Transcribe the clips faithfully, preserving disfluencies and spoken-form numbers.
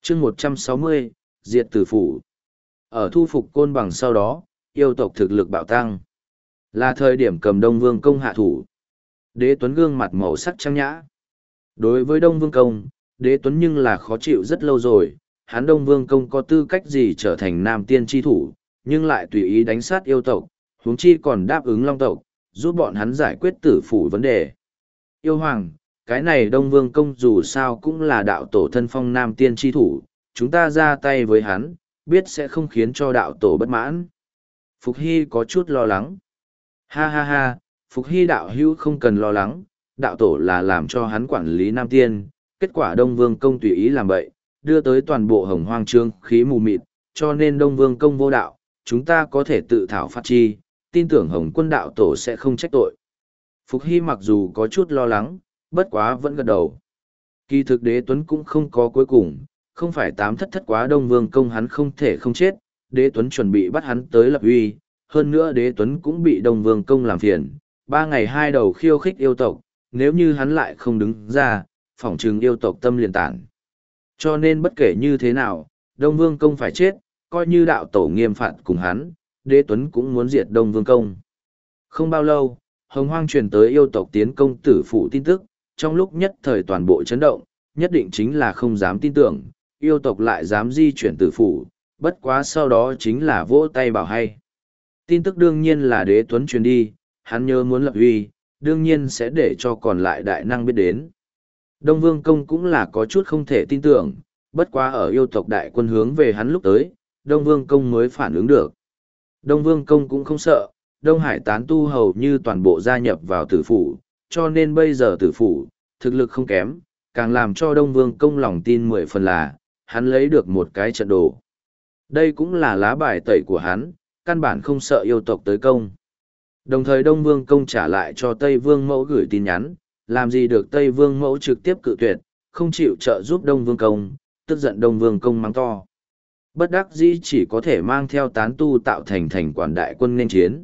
chương một trăm sáu mươi, diệt tử phủ. Ở thu phục Côn Bằng sau đó, yêu tộc thực lực bạo tăng. Là thời điểm cầm Đông Vương Công hạ thủ. Đế Tuấn gương mặt màu sắc trang nhã. Đối với Đông Vương Công, Đế Tuấn nhưng là khó chịu rất lâu rồi, hắn Đông Vương Công có tư cách gì trở thành nam tiên tri thủ, nhưng lại tùy ý đánh sát yêu tộc, huống chi còn đáp ứng long tộc, giúp bọn hắn giải quyết tử phủ vấn đề. Yêu hoàng, cái này Đông Vương Công dù sao cũng là đạo tổ thân phong nam tiên tri thủ, chúng ta ra tay với hắn, biết sẽ không khiến cho đạo tổ bất mãn. Phục Hy có chút lo lắng. Ha ha ha, Phục Hy đạo hữu không cần lo lắng, đạo tổ là làm cho hắn quản lý nam tiên, kết quả Đông Vương Công tùy ý làm vậy, đưa tới toàn bộ hồng hoang trương khí mù mịt, cho nên Đông Vương Công vô đạo, chúng ta có thể tự thảo phát chi, tin tưởng Hồng Quân đạo tổ sẽ không trách tội. Phục Hy mặc dù có chút lo lắng, bất quá vẫn gật đầu. Kỳ thực Đế Tuấn cũng không có cuối cùng, không phải tám thất thất quá Đông Vương Công hắn không thể không chết, Đế Tuấn chuẩn bị bắt hắn tới lập uy, hơn nữa Đế Tuấn cũng bị Đông Vương Công làm phiền, ba ngày hai đầu khiêu khích yêu tộc, nếu như hắn lại không đứng ra, phỏng chừng yêu tộc tâm liền tản. Cho nên bất kể như thế nào, Đông Vương Công phải chết, coi như đạo tổ nghiêm phạt cùng hắn, Đế Tuấn cũng muốn diệt Đông Vương Công. Không bao lâu, Hồng Hoang truyền tới yêu tộc tiến công tử phủ tin tức, trong lúc nhất thời toàn bộ chấn động, nhất định chính là không dám tin tưởng, yêu tộc lại dám di chuyển tử phủ, bất quá sau đó chính là vỗ tay bảo hay. Tin tức đương nhiên là Đế Tuấn truyền đi, hắn nhớ muốn lập uy, đương nhiên sẽ để cho còn lại đại năng biết đến. Đông Vương Công cũng là có chút không thể tin tưởng, bất quá ở yêu tộc đại quân hướng về hắn lúc tới, Đông Vương Công mới phản ứng được. Đông Vương Công cũng không sợ, Đông Hải tán tu hầu như toàn bộ gia nhập vào tử phủ, cho nên bây giờ tử phủ, thực lực không kém, càng làm cho Đông Vương Công lòng tin mười phần là, hắn lấy được một cái trận đồ. Đây cũng là lá bài tẩy của hắn, căn bản không sợ yêu tộc tới công. Đồng thời Đông Vương Công trả lại cho Tây Vương Mẫu gửi tin nhắn, làm gì được Tây Vương Mẫu trực tiếp cự tuyệt, không chịu trợ giúp Đông Vương Công, tức giận Đông Vương Công mắng to. Bất đắc dĩ chỉ có thể mang theo tán tu tạo thành thành quản đại quân nên chiến.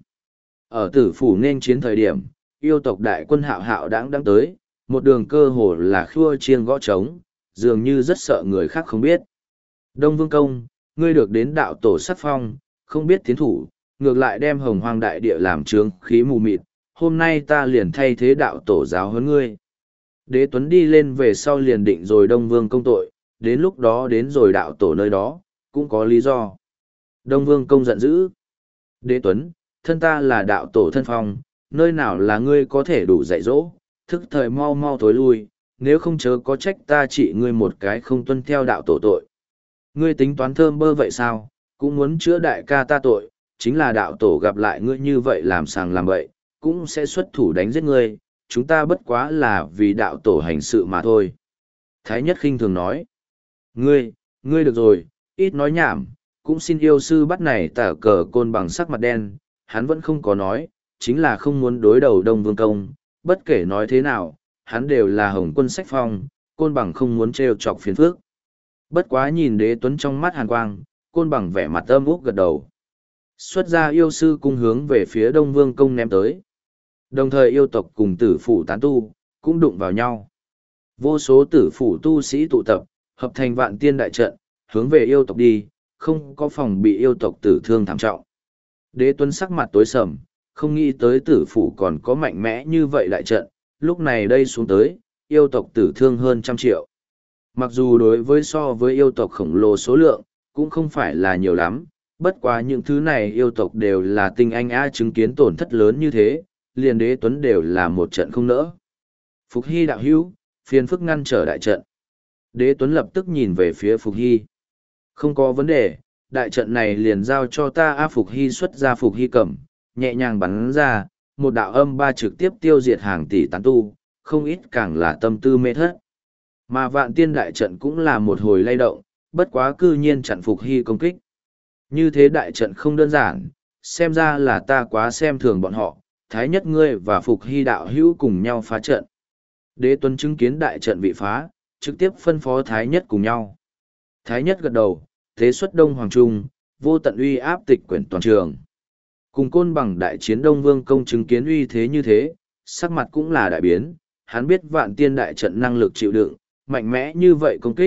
Ở tử phủ nên chiến thời điểm, yêu tộc đại quân hạo hạo đáng đáng tới, một đường cơ hồ là khua chiêng gõ trống, dường như rất sợ người khác không biết. Đông Vương Công, ngươi được đến đạo tổ sắc phong, không biết tiến thủ, ngược lại đem hồng hoang đại địa làm trướng khí mù mịt, hôm nay ta liền thay thế đạo tổ giáo huấn ngươi. Đế Tuấn đi lên về sau liền định rồi Đông Vương Công tội, đến lúc đó đến rồi đạo tổ nơi đó, cũng có lý do. Đông Vương Công giận dữ. Đế Tuấn, thân ta là đạo tổ thân phong, nơi nào là ngươi có thể đủ dạy dỗ, thức thời mau mau tối lui, nếu không chớ có trách ta trị ngươi một cái không tuân theo đạo tổ tội. Ngươi tính toán thơm bơ vậy sao, cũng muốn chữa đại ca ta tội, chính là đạo tổ gặp lại ngươi như vậy làm sàng làm bậy, cũng sẽ xuất thủ đánh giết ngươi, chúng ta bất quá là vì đạo tổ hành sự mà thôi. Thái Nhất khinh thường nói, ngươi, ngươi được rồi, ít nói nhảm, cũng xin yêu sư bắt này tả cờ Côn Bằng sắc mặt đen, hắn vẫn không có nói, chính là không muốn đối đầu Đông Vương Công, bất kể nói thế nào, hắn đều là Hồng Quân sách phong, Côn Bằng không muốn trêu chọc phiền phước. Bất quá nhìn Đế Tuấn trong mắt hàn quang, Côn Bằng vẻ mặt âm úc gật đầu. Xuất ra yêu sư cung hướng về phía Đông Vương Công ném tới. Đồng thời yêu tộc cùng tử phủ tán tu, cũng đụng vào nhau. Vô số tử phủ tu sĩ tụ tập, hợp thành vạn tiên đại trận, hướng về yêu tộc đi, không có phòng bị yêu tộc tử thương thảm trọng. Đế Tuấn sắc mặt tối sầm, không nghĩ tới tử phủ còn có mạnh mẽ như vậy đại trận, lúc này đây xuống tới, yêu tộc tử thương hơn trăm triệu. Mặc dù đối với so với yêu tộc khổng lồ số lượng, cũng không phải là nhiều lắm, bất quá những thứ này yêu tộc đều là tinh anh a chứng kiến tổn thất lớn như thế, liền Đế Tuấn đều là một trận không nỡ. Phục Hy đạo hữu, phiền phức ngăn trở đại trận. Đế Tuấn lập tức nhìn về phía Phục Hy. Không có vấn đề, đại trận này liền giao cho ta. A Phục Hy xuất ra Phục Hy cầm, nhẹ nhàng bắn ra, một đạo âm ba trực tiếp tiêu diệt hàng tỷ tán tu, không ít càng là tâm tư mê thất. Mà vạn tiên đại trận cũng là một hồi lay động, bất quá cư nhiên chặn Phục Hy công kích. Như thế đại trận không đơn giản, xem ra là ta quá xem thường bọn họ, Thái Nhất ngươi và Phục Hy đạo hữu cùng nhau phá trận. Đế Tuấn chứng kiến đại trận bị phá, trực tiếp phân phó Thái Nhất cùng nhau. Thái Nhất gật đầu, thế xuất Đông Hoàng Trung, vô tận uy áp tịch quyển toàn trường. Cùng Côn Bằng đại chiến Đông Vương Công chứng kiến uy thế như thế, sắc mặt cũng là đại biến, hắn biết vạn tiên đại trận năng lực chịu đựng, mạnh mẽ như vậy công kích,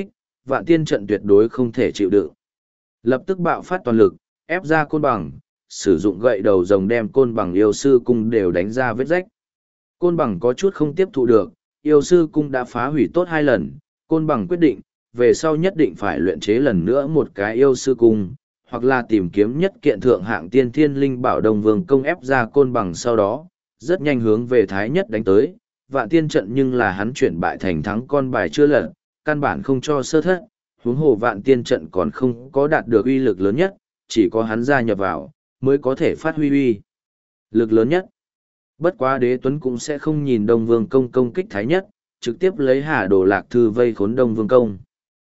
Vạn tiên trận tuyệt đối không thể chịu đựng. Lập tức bạo phát toàn lực, ép ra côn bằng, sử dụng gậy đầu rồng đem côn bằng yêu sư cung đều đánh ra vết rách. Côn bằng có chút không tiếp thụ được, yêu sư cung đã phá hủy tốt hai lần, côn bằng quyết định, về sau nhất định phải luyện chế lần nữa một cái yêu sư cung, hoặc là tìm kiếm nhất kiện thượng hạng tiên thiên linh bảo Đông Vương công ép ra côn bằng sau đó, rất nhanh hướng về Thái Nhất đánh tới, vạn tiên trận nhưng là hắn chuyển bại thành thắng con bài chưa lật, căn bản không cho sơ thất, huống hồ vạn tiên trận còn không có đạt được uy lực lớn nhất, chỉ có hắn gia nhập vào, mới có thể phát huy uy lực lớn nhất. Bất quá Đế Tuấn cũng sẽ không nhìn Đông Vương công công kích Thái Nhất, trực tiếp lấy Hà Đồ Lạc Thư vây khốn Đông Vương công.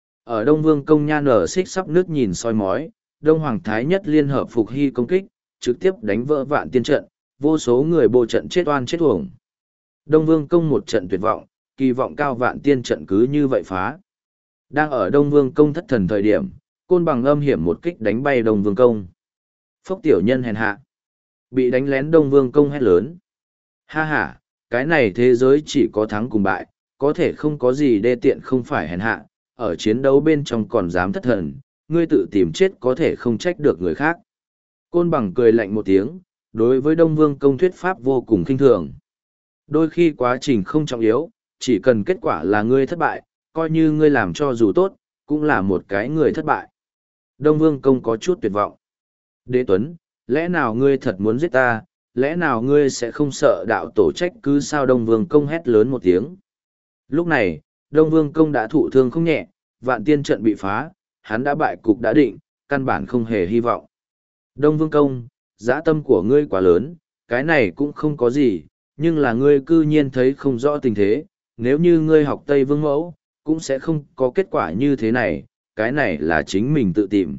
Ở Đông Vương công nha nở xích sắp nước nhìn soi mói, Đông Hoàng Thái Nhất liên hợp phục hy công kích, trực tiếp đánh vỡ vạn tiên trận, vô số người bộ trận chết oan chết uổng. Đông Vương công một trận tuyệt vọng, kỳ vọng cao vạn tiên trận cứ như vậy phá. Đang ở Đông Vương công thất thần thời điểm, côn bằng âm hiểm một kích đánh bay Đông Vương công. Phốc tiểu nhân hèn hạ. Bị đánh lén Đông Vương công hét lớn. Ha ha, cái này thế giới chỉ có thắng cùng bại, có thể không có gì đê tiện không phải hèn hạ, ở chiến đấu bên trong còn dám thất thần, ngươi tự tìm chết có thể không trách được người khác. Côn bằng cười lạnh một tiếng, đối với Đông Vương công thuyết pháp vô cùng khinh thường. Đôi khi quá trình không trọng yếu, chỉ cần kết quả là ngươi thất bại, coi như ngươi làm cho dù tốt, cũng là một cái người thất bại. Đông Vương công có chút tuyệt vọng. Đế Tuấn, lẽ nào ngươi thật muốn giết ta, lẽ nào ngươi sẽ không sợ đạo tổ trách cứ sao? Đông Vương công hét lớn một tiếng. Lúc này, Đông Vương công đã thụ thương không nhẹ, vạn tiên trận bị phá, hắn đã bại cục đã định, căn bản không hề hy vọng. Đông Vương công, dã tâm của ngươi quá lớn, cái này cũng không có gì, nhưng là ngươi cư nhiên thấy không rõ tình thế, nếu như ngươi học Tây Vương mẫu, cũng sẽ không có kết quả như thế này, cái này là chính mình tự tìm.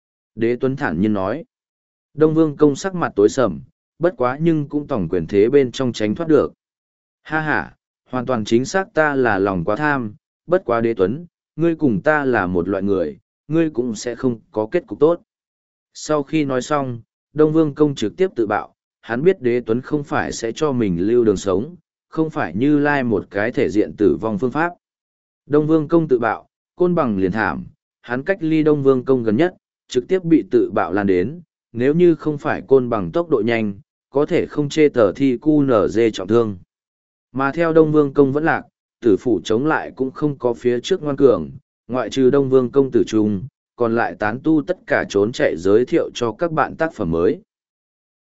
Đế Tuấn thản nhiên nói. Đông Vương công sắc mặt tối sầm, bất quá nhưng cũng tổng quyền thế bên trong tránh thoát được. Ha ha, hoàn toàn chính xác ta là lòng quá tham, bất quá Đế Tuấn, ngươi cùng ta là một loại người, ngươi cũng sẽ không có kết cục tốt. Sau khi nói xong, Đông Vương công trực tiếp tự bạo, hắn biết Đế Tuấn không phải sẽ cho mình lưu đường sống, không phải như lai một cái thể diện tử vong phương pháp. Đông Vương công tự bạo, côn bằng liền thảm, hắn cách ly Đông Vương công gần nhất, trực tiếp bị tự bạo lan đến, nếu như không phải côn bằng tốc độ nhanh, có thể không chê tờ thi cu nở dê trọng thương. Mà theo Đông Vương công vẫn lạc, tử phủ chống lại cũng không có phía trước ngoan cường, ngoại trừ Đông Vương công tử trung, còn lại tán tu tất cả trốn chạy giới thiệu cho các bạn tác phẩm mới.